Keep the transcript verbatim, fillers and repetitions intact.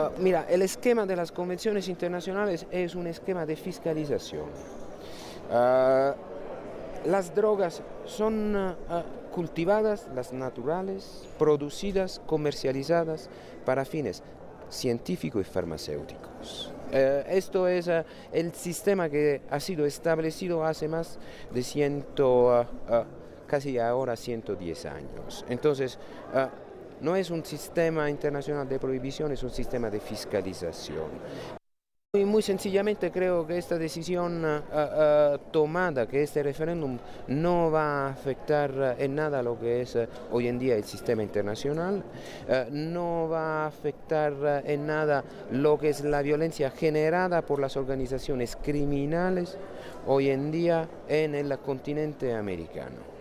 Uh, mira, el esquema de las convenciones internacionales es un esquema de fiscalización. Uh, las drogas son uh, cultivadas, las naturales, producidas, comercializadas para fines científicos y farmacéuticos. Uh, esto es uh, el sistema que ha sido establecido hace más de ciento, uh, uh, casi ahora ciento diez años. Entonces, uh, no es un sistema internacional de prohibición, es un sistema de fiscalización. Y muy sencillamente creo que esta decisión uh, uh, tomada, que este referéndum no va a afectar uh, en nada lo que es uh, hoy en día el sistema internacional, uh, no va a afectar uh, en nada lo que es la violencia generada por las organizaciones criminales hoy en día en el continente americano.